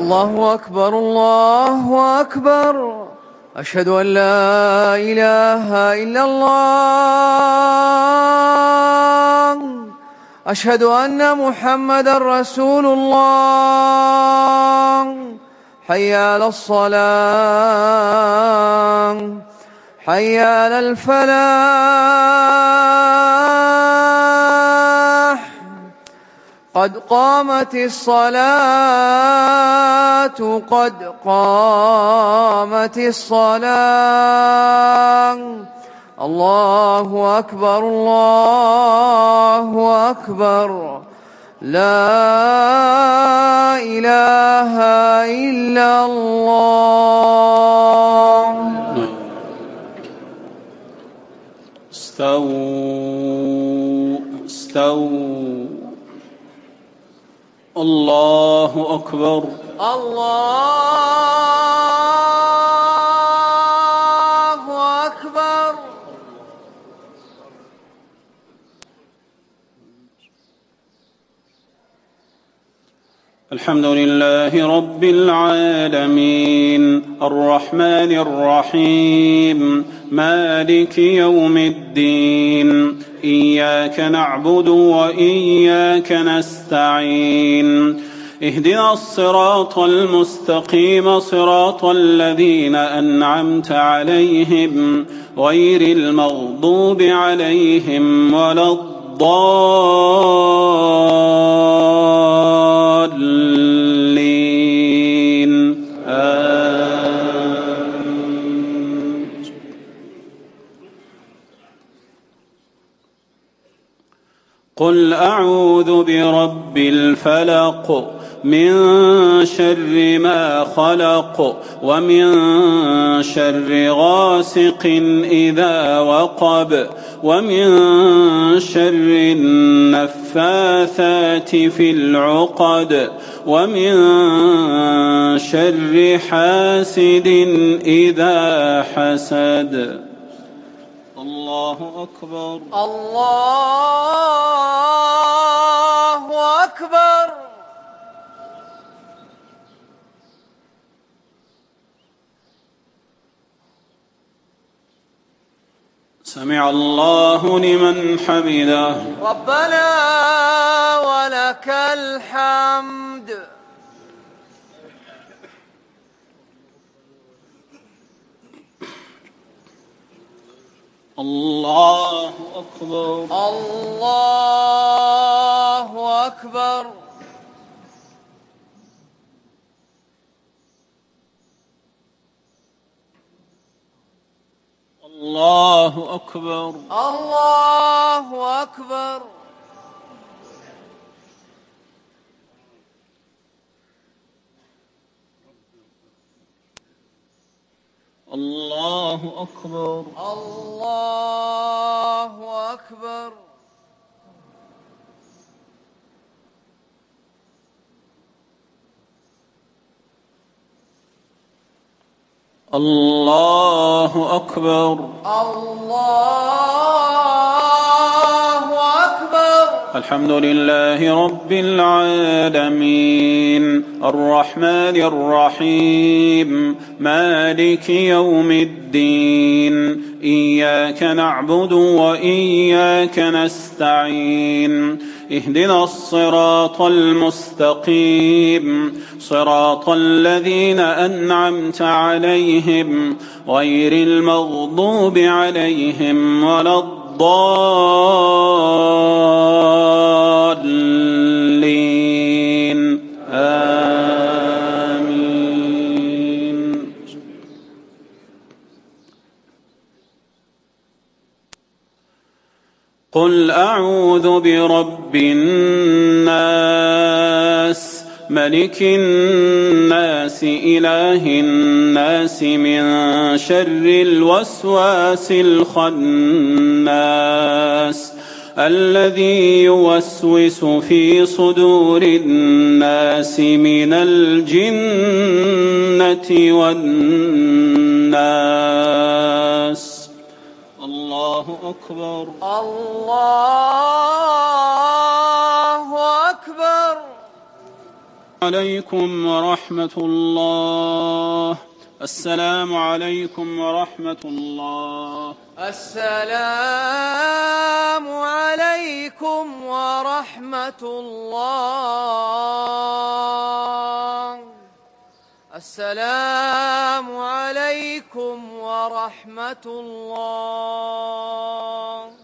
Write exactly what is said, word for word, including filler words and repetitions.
الله أكبر الله أكبر. أشهد أن لا إله إلا الله. أشهد أن محمدًا رسول الله. حي على الصلاة، حي على الفلاح، قد قامت الصلاة، قد قامت الصلاة. الله أكبر الله أكبر. لا إله إلا الله. استووا استووا. الله أكبر الله أكبر. الحمد لله رب العالمين الرحمن الرحيم مالك يوم الدين. إياك نعبد وإياك نستعين. اهدنا الصراط المستقيم صراط الذين أنعمت عليهم غير المغضوب عليهم ولا الضالين. آمين. قل أعوذ برب الفلق من شر ما خلق ومن شر غاسق إذا وقب ومن شر النفاثات في العقد ومن شر حاسد إذا حسد. الله أكبر الله أكبر. سمع الله لمن حمده. ربنا ولك الحمد. الله أكبر الله أكبر. الله أكبر الله أكبر. الله أكبر الله أكبر. الله أكبر الله أكبر. الحمد لله رب العالمين الرحمن الرحيم مالك يوم الدين. إياك نعبد وإياك نستعين. اهدنا الصراط المستقيم صراط الذين أنعمت عليهم غير المغضوب عليهم ولا الضالين. آمين. قل أعوذ برب الناس ملك الناس إله الناس من شر الوسواس الخناس الذي يوسوس في صدور الناس من الجنة والناس. الله أكبر الله أكبر. عليكم ورحمة الله. السلام عليكم ورحمة الله. السلام عليكم ورحمة الله. السلام عليكم ورحمة الله.